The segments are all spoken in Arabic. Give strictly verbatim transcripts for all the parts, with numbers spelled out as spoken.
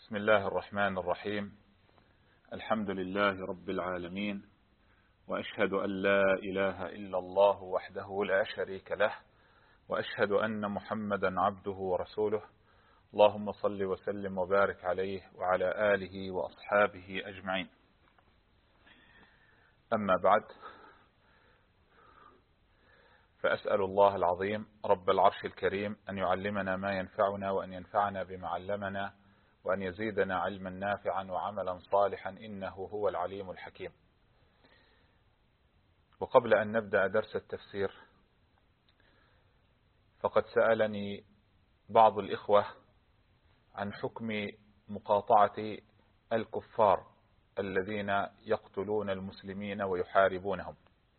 بسم الله الرحمن الرحيم. الحمد لله رب العالمين، وأشهد أن لا إله إلا الله وحده لا شريك له، وأشهد أن محمدا عبده ورسوله. اللهم صل وسلم وبارك عليه وعلى آله وأصحابه أجمعين. أما بعد، فأسأل الله العظيم رب العرش الكريم أن يعلمنا ما ينفعنا، وأن ينفعنا بما علمنا، وأن يزيدنا علما نافعا وعملا صالحا، إنه هو العليم الحكيم. وقبل أن نبدأ درس التفسير، فقد سألني بعض الإخوة عن حكم مقاطعة الكفار الذين يقتلون المسلمين ويحاربونهم.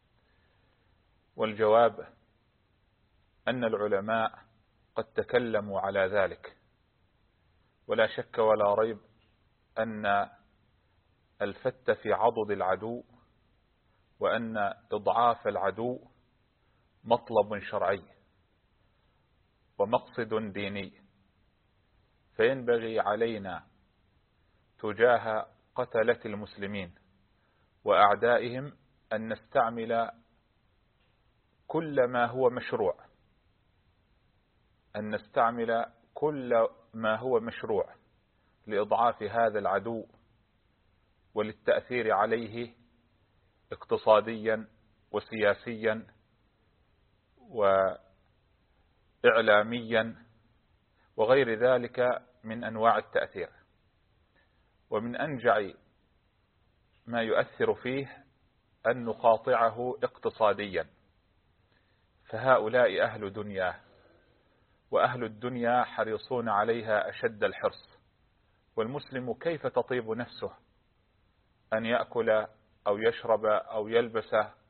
والجواب أن العلماء قد تكلموا على ذلك، ولا شك ولا ريب أن الفت في عضد العدو وأن إضعاف العدو مطلب شرعي ومقصد ديني، فينبغي علينا تجاه قتلة المسلمين وأعدائهم أن نستعمل كل ما هو مشروع أن نستعمل كل ما هو مشروع لإضعاف هذا العدو وللتأثير عليه اقتصاديا وسياسيا وإعلاميا وغير ذلك من أنواع التأثير. ومن أنجع ما يؤثر فيه أن نقاطعه اقتصاديا، فهؤلاء أهل دنيا، وأهل الدنيا حريصون عليها أشد الحرص. والمسلم كيف تطيب نفسه أن يأكل أو يشرب أو يلبس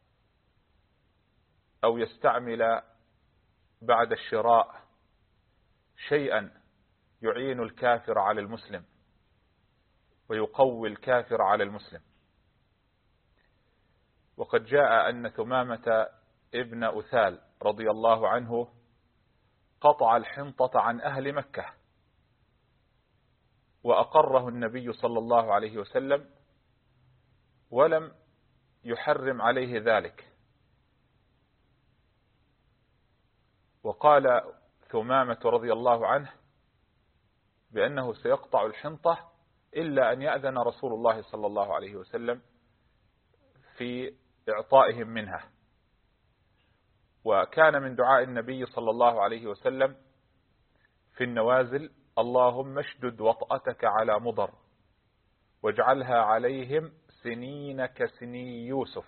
أو يستعمل بعد الشراء شيئا يعين الكافر على المسلم ويقوي الكافر على المسلم؟ وقد جاء أن ثمامة ابن أثال رضي الله عنه قطع الحنطة عن أهل مكة، وأقره النبي صلى الله عليه وسلم ولم يحرم عليه ذلك. وقال ثمامة رضي الله عنه بأنه سيقطع الحنطة إلا أن يأذن رسول الله صلى الله عليه وسلم في إعطائهم منها. وكان من دعاء النبي صلى الله عليه وسلم في النوازل: اللهم اشدد وطأتك على مضر واجعلها عليهم سنين كسني يوسف.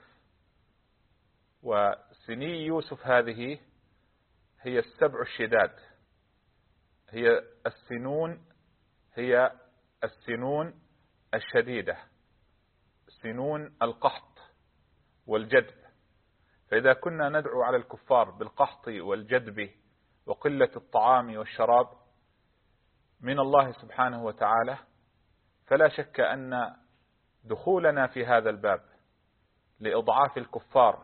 وسني يوسف هذه هي السبع الشداد، هي السنون هي السنون الشديدة، سنون القحط والجدب. فإذا كنا ندعو على الكفار بالقحط والجدب وقلة الطعام والشراب من الله سبحانه وتعالى، فلا شك أن دخولنا في هذا الباب لإضعاف الكفار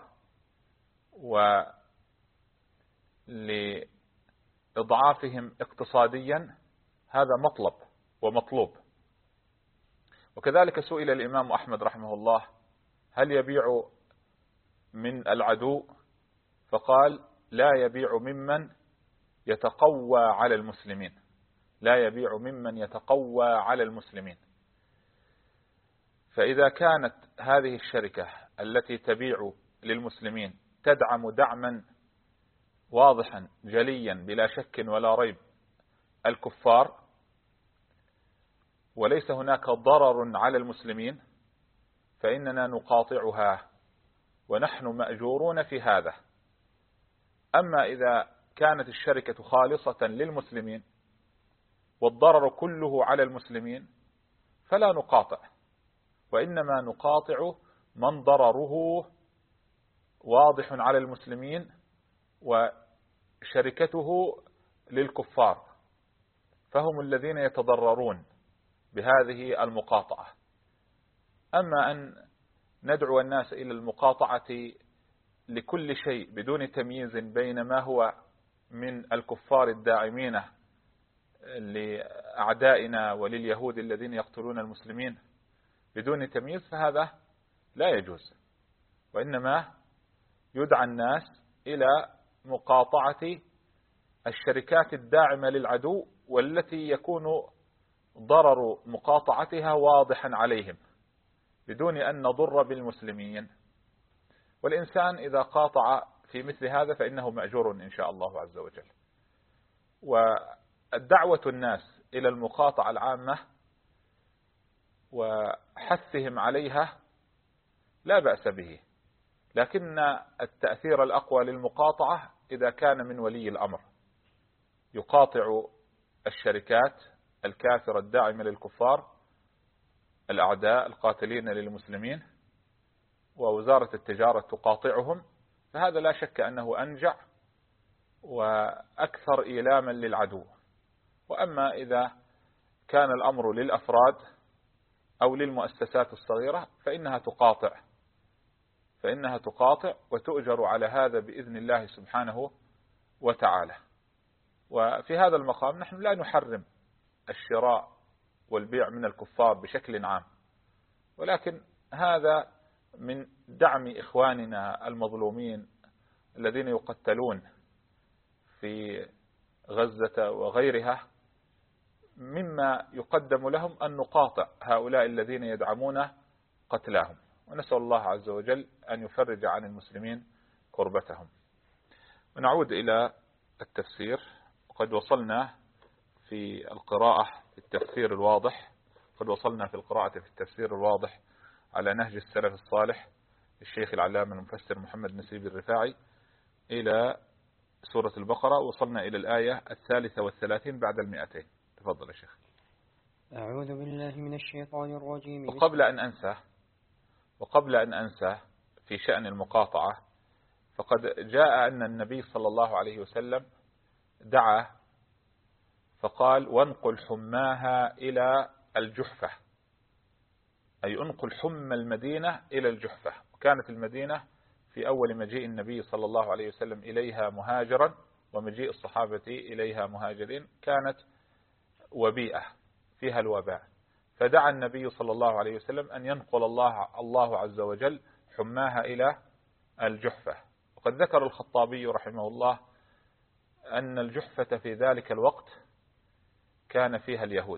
ولإضعافهم اقتصاديا هذا مطلب ومطلوب. وكذلك سئل الإمام أحمد رحمه الله: هل يبيع من العدو؟ فقال: لا يبيع ممن يتقوى على المسلمين، لا يبيع ممن يتقوى على المسلمين. فإذا كانت هذه الشركة التي تبيع للمسلمين تدعم دعما واضحا جليا بلا شك ولا ريب الكفار، وليس هناك ضرر على المسلمين، فإننا نقاطعها ونحن مأجورون في هذا. أما إذا كانت الشركة خالصة للمسلمين والضرر كله على المسلمين فلا نقاطع، وإنما نقاطع من ضرره واضح على المسلمين وشركته للكفار، فهم الذين يتضررون بهذه المقاطعة. أما أن ندعو الناس إلى المقاطعة لكل شيء بدون تمييز بين ما هو من الكفار الداعمين لأعدائنا ولليهود الذين يقتلون المسلمين بدون تمييز، فهذا لا يجوز، وإنما يدعى الناس إلى مقاطعة الشركات الداعمة للعدو والتي يكون ضرر مقاطعتها واضحا عليهم بدون أن نضر بالمسلمين. والإنسان إذا قاطع في مثل هذا فإنه مأجور إن شاء الله عز وجل. والدعوة الناس إلى المقاطعة العامة وحثهم عليها لا بأس به، لكن التأثير الأقوى للمقاطعة إذا كان من ولي الأمر يقاطع الشركات الكافرة الداعمة للكفار الأعداء القاتلين للمسلمين، ووزارة التجارة تقاطعهم، فهذا لا شك أنه أنجع وأكثر إيلاما للعدو. وأما إذا كان الأمر للأفراد أو للمؤسسات الصغيرة فإنها تقاطع فإنها تقاطع وتؤجر على هذا بإذن الله سبحانه وتعالى. وفي هذا المقام نحن لا نحرم الشراء والبيع من الكفار بشكل عام، ولكن هذا من دعم إخواننا المظلومين الذين يقتلون في غزة وغيرها، مما يقدم لهم أن نقاطع هؤلاء الذين يدعمون قتلاهم، ونسأل الله عز وجل أن يفرج عن المسلمين كربتهم. ونعود إلى التفسير، وقد وصلنا في القراءة في التفسير الواضح قد وصلنا في القراءة في التفسير الواضح على نهج السلف الصالح الشيخ العلامة المفسر محمد نسيب الرفاعي إلى سورة البقرة، وصلنا إلى الآية الثالثة والثلاثين بعد المئتين. تفضل يا شيخ. أعوذ بالله من الشيطان الرجيم. وقبل أن أنسى وقبل أن أنسى في شأن المقاطعة، فقد جاء أن النبي صلى الله عليه وسلم دعا فقال: وانقل حماها إلى الجحفة، أي انقل حم المدينة إلى الجحفة. وكانت المدينة في أول مجيء النبي صلى الله عليه وسلم إليها مهاجرا، ومجيء الصحابة إليها مهاجرين، كانت وبيئة فيها الوباء، فدعا النبي صلى الله عليه وسلم أن ينقل الله الله عز وجل حماها إلى الجحفة. وقد ذكر الخطابي رحمه الله أن الجحفة في ذلك الوقت كان فيها اليهود،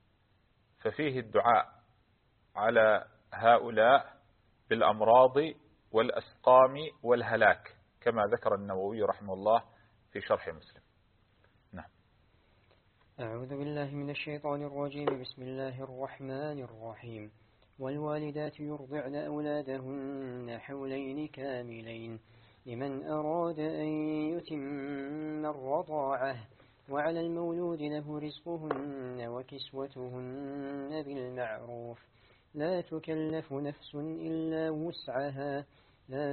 ففيه الدعاء على هؤلاء بالأمراض والأسقام والهلاك، كما ذكر النووي رحمه الله في شرح مسلم. نعم. أعوذ بالله من الشيطان الرجيم. بسم الله الرحمن الرحيم. والوالدات يرضعن أولادهن حولين كاملين لمن أراد أن يتم الرضاعة، وعلى المولود له رزقهن وكسوتهن بالمعروف، لا تكلف نفس إلا وسعها، لا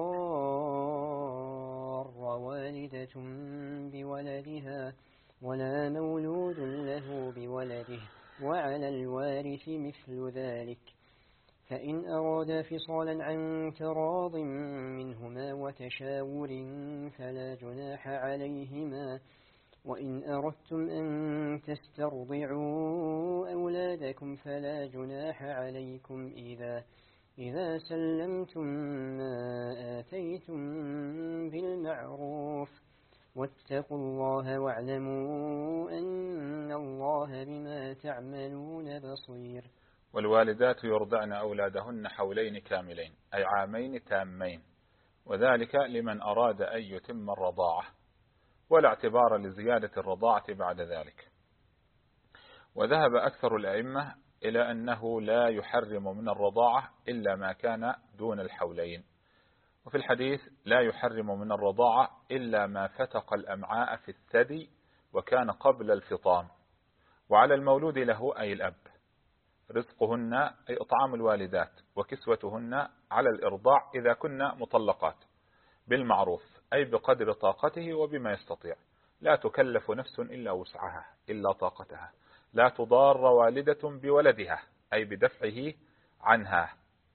تضار والدة بولدها ولا مولود له بولده، وعلى الوارث مثل ذلك، فإن أرادا فصالا عن تراض منهما وتشاور فلا جناح عليهما، وإن أردتم أن تسترضعوا أولادكم فلا جناح عليكم إذا إذا سلمتم ما آتيتم بالمعروف، واتقوا الله واعلموا أن الله بما تعملون بصير. والوالدات يرضعن أولادهن حولين كاملين، أي عامين تامين، وذلك لمن أراد أن يتم الرضاعة، ولا اعتبار لزيادة الرضاعة بعد ذلك. وذهب أكثر الأئمة إلى أنه لا يحرم من الرضاعة إلا ما كان دون الحولين، وفي الحديث لا يحرم من الرضاعة إلا ما فتق الأمعاء في الثدي وكان قبل الفطام، وعلى المولود له أي الأب رزقهن أي إطعام الوالدات، وكسوتهن على الإرضاع إذا كن مطلقات بالمعروف، أي بقدر طاقته وبما يستطيع، لا تكلف نفس إلا وسعها إلا طاقتها، لا تضار والدة بولدها أي بدفعه عنها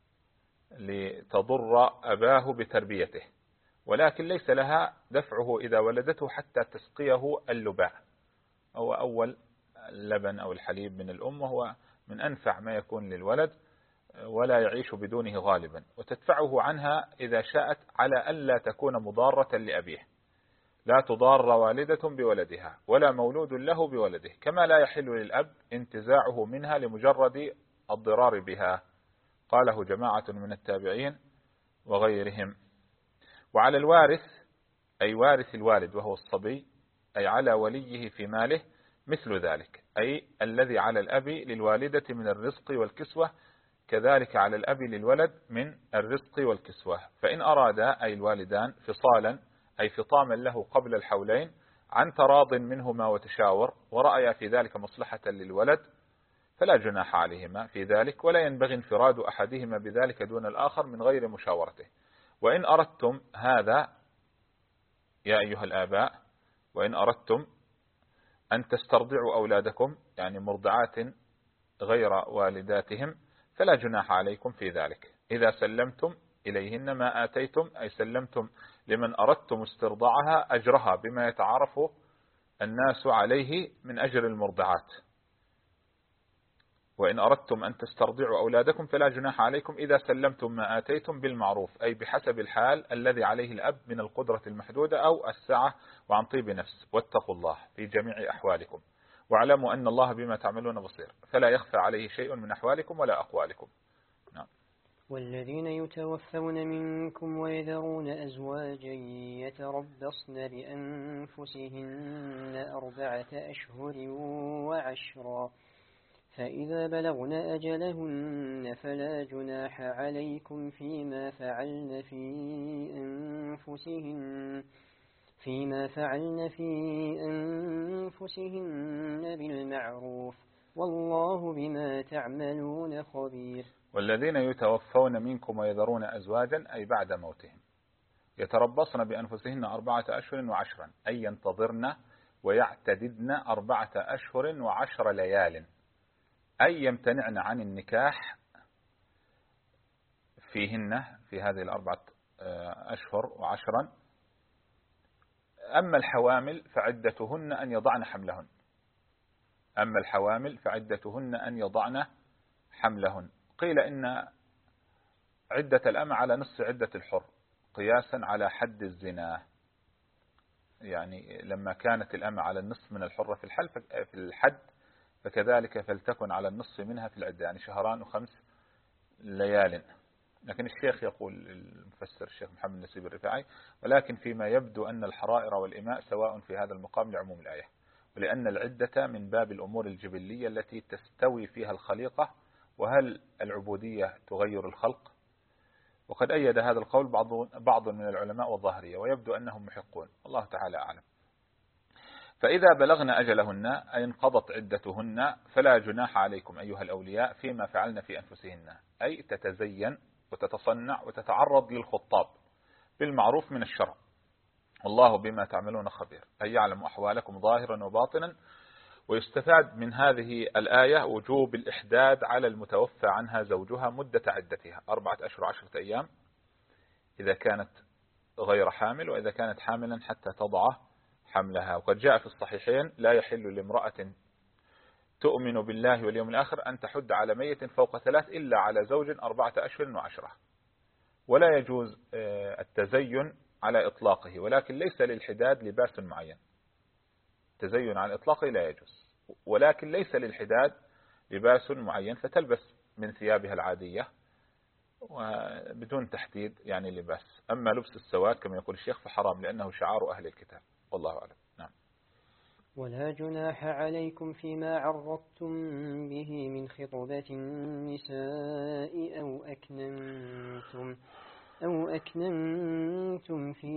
لتضر أباه بتربيته، ولكن ليس لها دفعه إذا ولدته حتى تسقيه اللباء، أو أول اللبن أو الحليب من الأم، وهو من أنفع ما يكون للولد ولا يعيش بدونه غالبا، وتدفعه عنها إذا شاءت على ألا تكون مضارة لأبيه. لا تضار والدة بولدها ولا مولود له بولده، كما لا يحل للأب انتزاعه منها لمجرد الضرار بها، قاله جماعة من التابعين وغيرهم. وعلى الوارث أي وارث الوالد وهو الصبي، أي على وليه في ماله مثل ذلك، أي الذي على الأب للوالدة من الرزق والكسوة، كذلك على الأب للولد من الرزق والكسوة. فإن أرادا أي الوالدان فصالا أي فطاما له قبل الحولين عن تراض منهما وتشاور، ورأيا في ذلك مصلحة للولد، فلا جناح عليهما في ذلك، ولا ينبغي انفراد أحدهما بذلك دون الآخر من غير مشاورته. وإن أردتم هذا يا أيها الآباء، وإن أردتم أن تسترضعوا أولادكم يعني مرضعات غير والداتهم فلا جناح عليكم في ذلك إذا سلمتم إليهن ما آتيتم، أي سلمتم لمن أردتم استرضاعها أجرها بما يتعارف الناس عليه من أجر المرضعات. وإن أردتم أن تسترضعوا أولادكم فلا جناح عليكم إذا سلمتم ما آتيتم بالمعروف، أي بحسب الحال الذي عليه الأب من القدرة المحدودة أو السعة وعن طيب نفس. واتقوا الله في جميع أحوالكم واعلموا أن الله بما تعملون بصير، فلا يخفى عليه شيء من أحوالكم ولا أقوالكم. نعم. والذين يتوفون منكم ويذرون أزواجا يتربصن بأنفسهن أربعة أشهر وعشرا، فإذا بلغن أجلهن فلا جناح عليكم فيما فعلن في أنفسهن فيما فعلن في أنفسهن بالمعروف، والله بما تعملون خبير. والذين يتوفون منكم ويذرون أزواجا أي بعد موتهم يتربصن بأنفسهن أربعة أشهر وعشرا، أي ينتظرن ويعتددن أربعة أشهر وعشر ليال، أي يمتنعن عن النكاح فيهن في هذه الأربعة أشهر وعشرا. أما الحوامل فعدتهن أن يضعن حملهن أما الحوامل فعدتهن أن يضعن حملهن. قيل إن عدة الأمة على نصف عدة الحر قياسا على حد الزنا، يعني لما كانت الأمة على النصف من الحرة في في الحد فكذلك فلتكن على النصف منها في العدة، يعني شهران وخمس ليال. لكن الشيخ يقول المفسر الشيخ محمد نسيب الرفاعي: ولكن فيما يبدو أن الحرائر والإماء سواء في هذا المقام لعموم الآية، ولأن العدة من باب الأمور الجبلية التي تستوي فيها الخليقة، وهل العبودية تغير الخلق؟ وقد أيد هذا القول بعض بعض من العلماء والظاهرية، ويبدو أنهم محقون، الله تعالى أعلم. فإذا بلغن أجلهن أي انقضت عدتهن فلا جناح عليكم أيها الأولياء فيما فعلن في أنفسهن، أي تتزين وتتصنع وتتعرض للخطاب بالمعروف من الشرع، والله بما تعملون خبير، أي يعلم أحوالكم ظاهرا وباطنا. ويستفاد من هذه الآية وجوب الإحداد على المتوفى عنها زوجها مدة عدتها أربعة أشهر عشرة أيام إذا كانت غير حامل، وإذا كانت حاملا حتى تضع حملها. وقد جاء في الصحيحين: لا يحل لامرأة تؤمن بالله واليوم الآخر أن تحد على ميت فوق ثلاث إلا على زوج أربعة أشهر وعشرة. ولا يجوز التزين على إطلاقه، ولكن ليس للحداد لباس معين. التزين على إطلاقه لا يجوز، ولكن ليس للحداد لباس معين، فتلبس من ثيابها العادية وبدون تحديد يعني لباس. أما لبس السواد كما يقول الشيخ فحرام لأنه شعار أهل الكتاب، والله أعلم. نعم. ولا جناح عليكم فيما عرضتم به من خطبة النساء أو أكننتم أو أكننتم في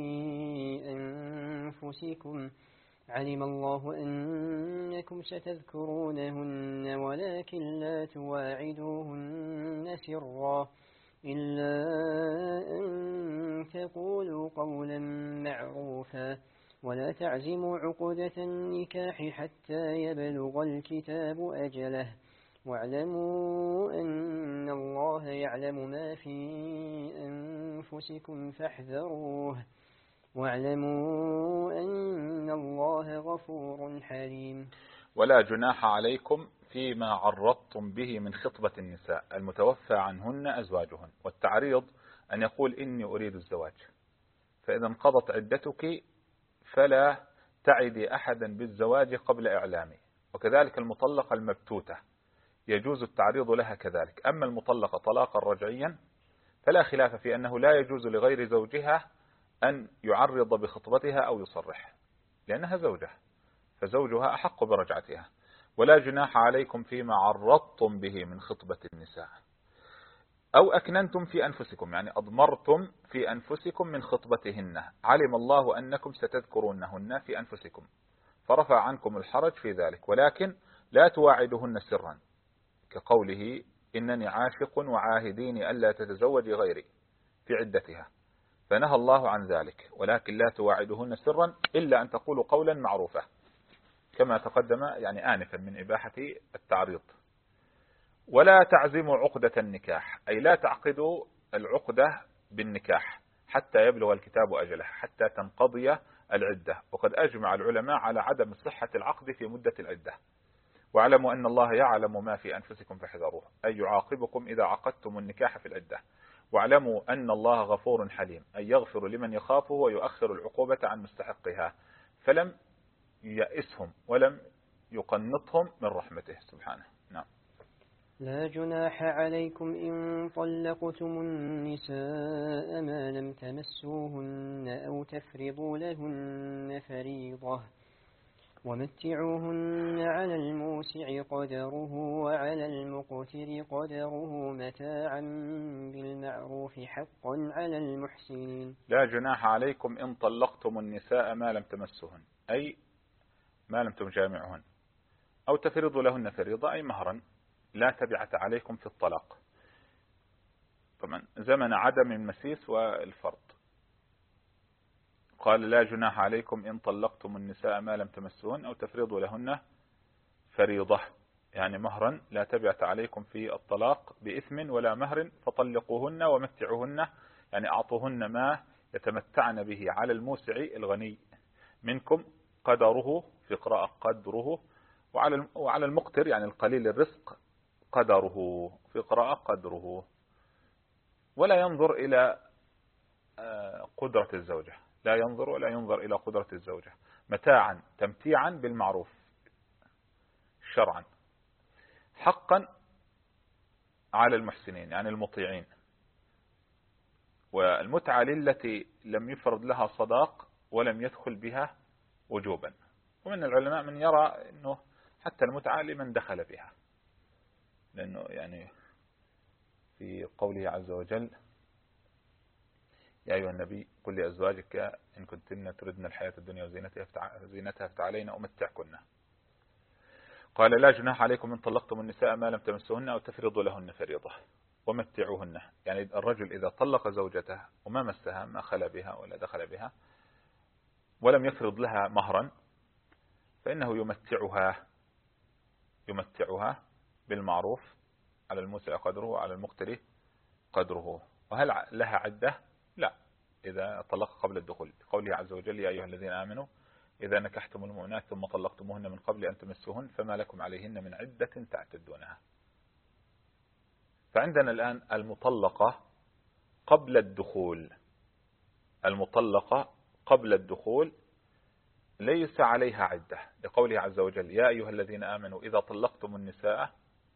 أنفسكم، علم الله أنكم ستذكرونهن ولكن لا تواعدوهن سرا إلا أن تقولوا قولا معروفا، ولا تعزموا عقدة النكاح حتى يبلغ الكتاب أجله، واعلموا أن الله يعلم ما في أنفسكم فاحذروه، واعلموا أن الله غفور حليم. ولا جناح عليكم فيما عرضتم به من خطبة النساء المتوفى عنهن أزواجهن. والتعريض أن يقول إني أريد الزواج، فإذا انقضت عدتك فلا تعدي أحدا بالزواج قبل إعلامي. وكذلك المطلقة المبتوتة يجوز التعريض لها كذلك. أما المطلقة طلاقا رجعيا فلا خلاف في أنه لا يجوز لغير زوجها أن يعرض بخطبتها أو يصرح، لأنها زوجة، فزوجها أحق برجعتها. ولا جناح عليكم فيما عرضتم به من خطبة النساء أو أكننتم في أنفسكم، يعني أضمرتم في أنفسكم من خطبتهن، علم الله أنكم ستذكرونهن في أنفسكم فرفع عنكم الحرج في ذلك، ولكن لا تواعدهن سرا، كقوله إنني عاشق وعاهديني ألا تتزوجي غيري في عدتها، فنهى الله عن ذلك. ولكن لا تواعدهن سرا إلا أن تقولوا قولا معروفا، كما تقدم يعني آنفا من إباحة التعريض. ولا تعزموا عقدة النكاح، أي لا تعقدوا العقدة بالنكاح حتى يبلغ الكتاب أجله، حتى تنقضي العدة. وقد أجمع العلماء على عدم صحة العقد في مدة العدة. واعلموا أن الله يعلم ما في أنفسكم فاحذروه، أي يعاقبكم إذا عقدتم النكاح في العدة. واعلموا أن الله غفور حليم، أي يغفر لمن يخافه ويؤخر العقوبة عن مستحقها، فلم يئسهم ولم يقنطهم من رحمته سبحانه. نعم. لا جناح عليكم إن طلقتم النساء ما لم تمسوهن أو تفرضوا لهن فريضة، ومتعوهن على الموسع قدره وعلى المقتر قدره متاعا بالمعروف حقا على المحسنين. لا جناح عليكم إن طلقتم النساء ما لم تمسوهن، أي ما لم تجامعهن، أو تفرضوا لهن فريضة أي مهرا، لا تبعة عليكم في الطلاق. طبعا زمن عدم المسيس والفرض. قال لا جناح عليكم إن طلقتم النساء ما لم تمسوهن أو تفرضوا لهن فريضة، يعني مهرا لا تبعة عليكم في الطلاق بإثم ولا مهر، فطلقوهن ومتعوهن، يعني أعطوهن ما يتمتعن به على الموسع الغني منكم قدره، في قراءة قدره، وعلى وعلى المقتر يعني القليل الرزق قدره، في قراءة قدره. ولا ينظر إلى قدرة الزوجة، لا ينظر ولا ينظر إلى قدرة الزوجة، متاعا تمتيعا بالمعروف شرعا حقا على المحسنين يعني المطيعين. والمتعة للتي لم يفرض لها صداق ولم يدخل بها وجوبا. ومن العلماء من يرى أنه حتى المتعة لمن دخل بها، لأنه يعني في قوله عز وجل يا أيها النبي قل لأزواجك إن كنتن تردن الحياة الدنيا وزينتها فتعالين أمتعكن. قال لا جناح عليكم إن طلقتم النساء ما لم تمسوهن أو تفرضوا لهن فريضة ومتعوهن، يعني الرجل إذا طلق زوجته وما مسها ما خلى بها ولا دخل بها ولم يفرض لها مهرا فإنه يمتعها يمتعها بالمعروف على الموسع قدره وعلى المقتر قدره. وهل لها عدة؟ لا، إذا طلق قبل الدخول، قوله عز وجل يا أيها الذين آمنوا إذا نكحتم المؤمنات ثم طلقتموهن من قبل أن تمسوهن فما لكم عليهن من عدة تعتدونها. فعندنا الآن المطلقة قبل الدخول، المطلقة قبل الدخول ليس عليها عدة، لقوله عز وجل يا أيها الذين آمنوا إذا طلقتم النساء،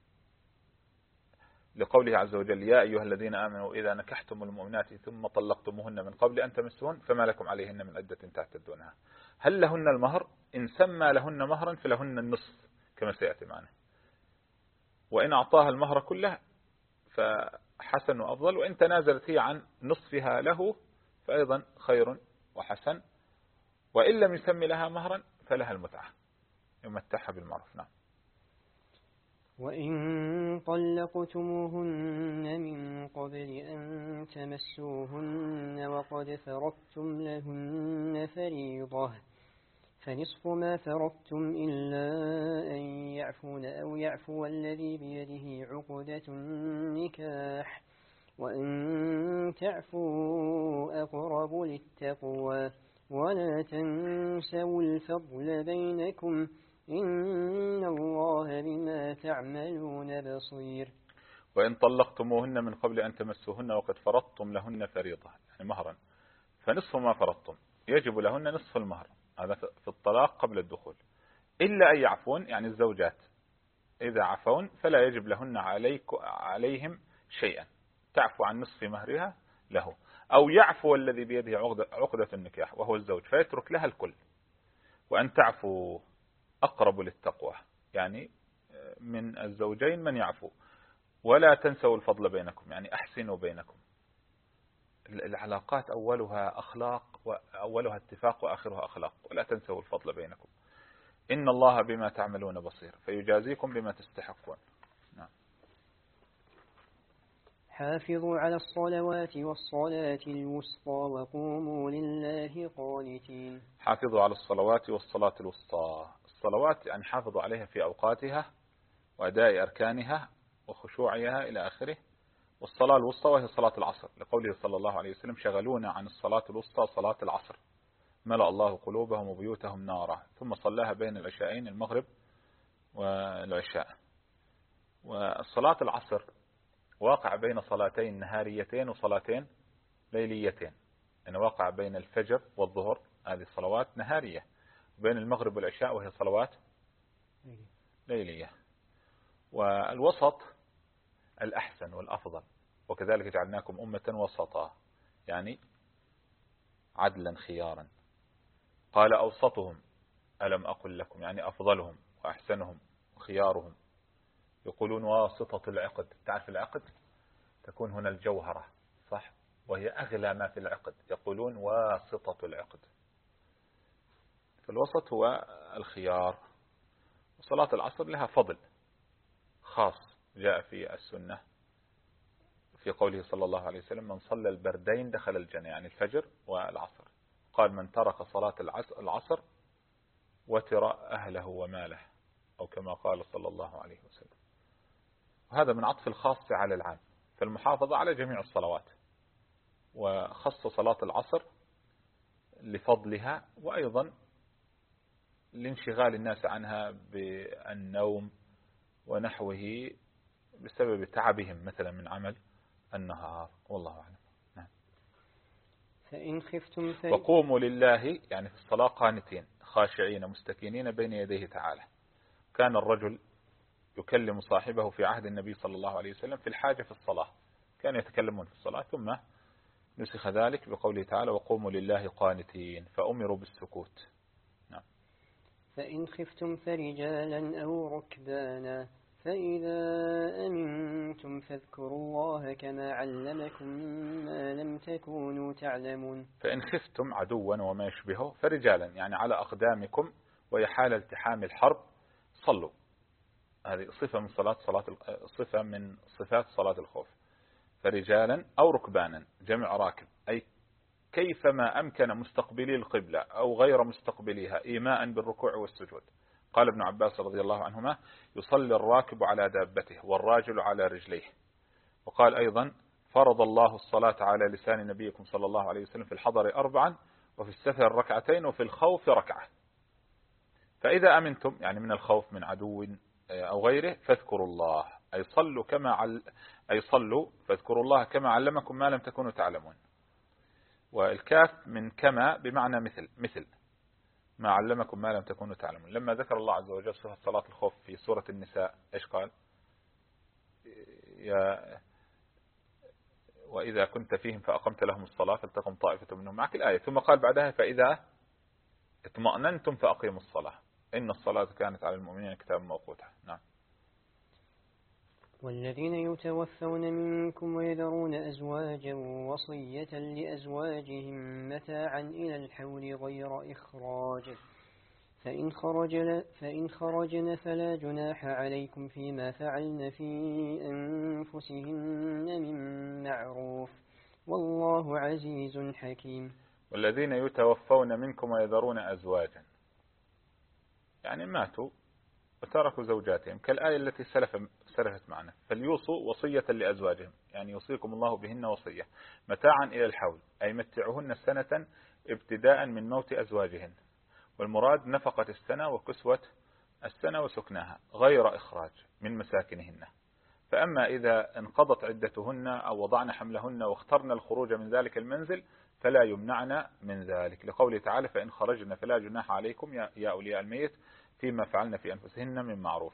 لقوله عز وجل يا أيها الذين آمنوا إذا نكحتم المؤمنات ثم طلقتموهن من قبل أن تمسوهن فما لكم عليهن من عدة تعتدونها. هل لهن المهر؟ إن سمى لهن مهرا فلهن النصف كما سيأتي معنا، وإن أعطاها المهر كله فحسن وأفضل، وإن تنازلت هي عن نصفها له فأيضا خير وحسن، وإن لم يسمي لها مهرا فلها المتعة يمتعها بالمعروف. نعم. وإن طلقتموهن من قبل أن تمسوهن وقد فرضتم لهن فريضة فنصف ما فرضتم إلا أن يعفون أو يعفو الذي بيده عقدة النكاح وأن تعفوا أقرب للتقوى ولا تنسوا الفضل بينكم إن الله بما تعملون بصير. وإن طلقتموهن من قبل أن تمسوهن وقد فرضتم لهن فريضة يعني مهرا فنصف ما فرضتم يجب لهن نصف المهر، هذا في الطلاق قبل الدخول، إلا أن يعفون يعني الزوجات إذا عفون فلا يجب لهن عليك عليهم شيئا، تعفو عن نصف مهرها له، أو يعفو الذي بيده عقدة النكاح وهو الزوج فيترك لها الكل. وأن تعفو أقرب للتقوى يعني من الزوجين من يعفو، ولا تنسوا الفضل بينكم يعني أحسنوا بينكم. العلاقات أولها أخلاق وأولها اتفاق وآخرها أخلاق، ولا تنسوا الفضل بينكم. إن الله بما تعملون بصير فيجازيكم بما تستحقون. نعم. حافظوا على الصلوات والصلاة الوسطى وقوموا لله قانتين. حافظوا على الصلوات والصلاة الوسطى، الصلوات يعني حافظوا عليها في أوقاتها وأداء أركانها وخشوعها إلى آخره. والصلاة الوسطى وهي صلاة العصر لقوله صلى الله عليه وسلم شغلونا عن الصلاة الوسطى صلاة العصر ملأ الله قلوبهم وبيوتهم نارا، ثم صلاها بين العشاءين المغرب والعشاء. والصلاة العصر واقع بين صلاتين نهاريتين وصلاتين ليليتين، يعني واقع بين الفجر والظهر هذه الصلوات نهارية، وبين المغرب والعشاء وهي صلوات ليلية. والوسط الأحسن والأفضل، وكذلك جعلناكم أمة وسطا يعني عدلا خيارا. قال أوسطهم ألم أقل لكم يعني أفضلهم وأحسنهم وخيارهم. يقولون واسطة العقد، تعرف العقد تكون هنا الجوهرة صح، وهي أغلى ما في العقد، يقولون واسطة العقد. فالوسط هو الخيار. وصلاة العصر لها فضل خاص جاء في السنة في قوله صلى الله عليه وسلم من صلى البردين دخل الجنة يعني الفجر والعصر. قال من ترك صلاة العصر وتر أهله وماله، أو كما قال صلى الله عليه وسلم. وهذا من عطف الخاص على العام، فالمحافظة على جميع الصلوات، وخص صلاة العصر لفضلها وأيضا لانشغال الناس عنها بالنوم ونحوه بسبب تعبهم مثلا من عمل النهار، والله أعلم. نعم. فإن خفتم في... وقوموا لله يعني في الصلاة قانتين خاشعين مستكينين بين يديه تعالى. كان الرجل يكلم صاحبه في عهد النبي صلى الله عليه وسلم في الحاجة في الصلاة، كانوا يتكلمون في الصلاة، ثم نسخ ذلك بقوله تعالى وقوموا لله قانتين فأمروا بالسكوت. نعم. فإن خفتم فرجالا أو ركبانا فإذا أمنتم فاذكروا الله كما علمكم ما لم تكونوا تعلمون. فإن خفتم عدوا وما يشبهه فرجالا يعني على أقدامكم وهي حال التحام الحرب صلوا. هذه صفة من صلاة صلاة صفة من صفات صلاة الخوف. فرجالا أو ركبانا جمع راكب، أي كيفما أمكن مستقبلي القبلة أو غير مستقبليها إيماء بالركوع والسجود. قال ابن عباس رضي الله عنهما يصلي الراكب على دابته والراجل على رجليه. وقال أيضا فرض الله الصلاة على لسان نبيكم صلى الله عليه وسلم في الحضر أربعا وفي السفر ركعتين وفي الخوف ركعة. فإذا أمنتم يعني من الخوف من عدو أو غيره فاذكروا الله أي صلوا كما عل... أي صلوا فاذكروا الله كما علمكم ما لم تكونوا تعلمون. والكاف من كما بمعنى مثل مثل ما علمكم ما لم تكونوا تعلمون. لما ذكر الله عز وجل صفة صلاة الخوف في سورة النساء إيش قال؟ يا وإذا كنت فيهم فأقمت لهم الصلاة فلتقم طائفة منهم معك الآية، ثم قال بعدها فإذا اطمأننتم فأقيموا الصلاة إن الصلاة كانت على المؤمنين كتابا موقوتا. نعم. والذين يتوفون منكم ويذرون أزواجا وصية لأزواجهم متاعا إلى الحول غير إخراج فإن خرجن, فإن خرجن فلا جناح عليكم فيما فعلن في أنفسهن من معروف والله عزيز حكيم. والذين يتوفون منكم ويذرون أزواجا يعني ماتوا وتركوا زوجاتهم كالآية التي سلف سلفت معنا فليوصوا وصية لأزواجهم يعني يوصيكم الله بهن وصية متاعا إلى الحول أي متعهن سنة ابتداء من موت أزواجهن، والمراد نفقة السنة وكسوة السنة وسكناها غير إخراج من مساكنهن. فأما إذا انقضت عدتهن أو وضعن حملهن واخترن الخروج من ذلك المنزل فلا يمنعن من ذلك، لقوله تعالى فإن خرجن فلا جناح عليكم يا أولياء الميت فيما فعلن في أنفسهن من معروف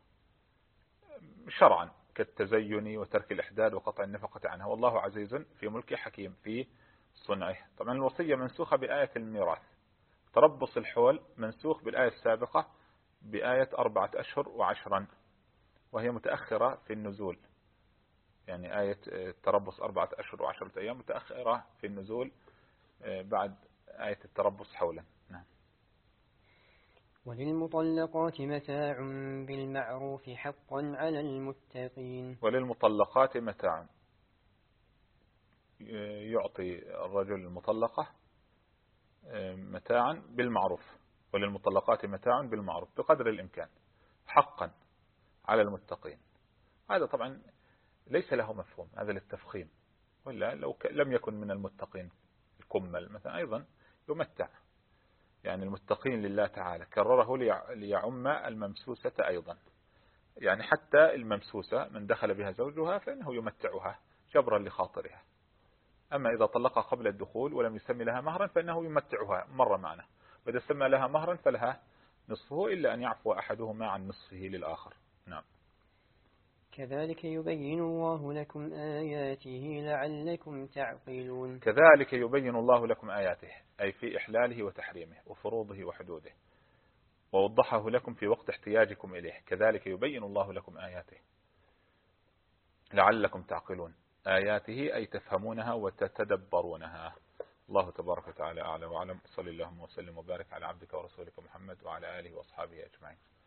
شرعا كالتزين وترك الإحداد وقطع النفقة عنها، والله عزيز في ملكه حكيم في صنعه. طبعا الوصية منسوخة بآية الميراث، تربص الحول منسوخ بالآية السابقة بآية أربعة أشهر وعشرا، وهي متأخرة في النزول، يعني آية التربص أربعة أشهر وعشرة أيام متأخرة في النزول بعد آية التربص حولا. نعم. وللمطلقات متاع بالمعروف حقا على المتقين. وللمطلقات متاع، يعطي الرجل المطلقة متاعا بالمعروف، وللمطلقات متاع بالمعروف بقدر الإمكان حقا على المتقين. هذا طبعا ليس له مفهوم، هذا للتفخيم، ولا لو لم يكن من المتقين الكمل مثلا أيضا يمتع، يعني المتقين لله تعالى كرره ليعم الممسوسة أيضا، يعني حتى الممسوسة من دخل بها زوجها فإنه يمتعها جبرا لخاطرها. أما إذا طلقها قبل الدخول ولم يسمي لها مهرا فإنه يمتعها مرة معنا، وإذا سمى لها مهرا فلها نصفه إلا أن يعفو أحدهما عن نصفه للآخر. نعم. كذلك يبين الله لكم آياته لعلكم تعقلون. كذلك يبين الله لكم آياته أي في إحلاله وتحريمه وفروضه وحدوده، ووضحه لكم في وقت احتياجكم إليه. كذلك يبين الله لكم آياته لعلكم تعقلون، آياته أي تفهمونها وتتدبرونها. الله تبارك وتعالى أعلى وأعلم. صلى الله وسلم وبارك على عبدك ورسولك محمد وعلى آله وأصحابه أجمعين.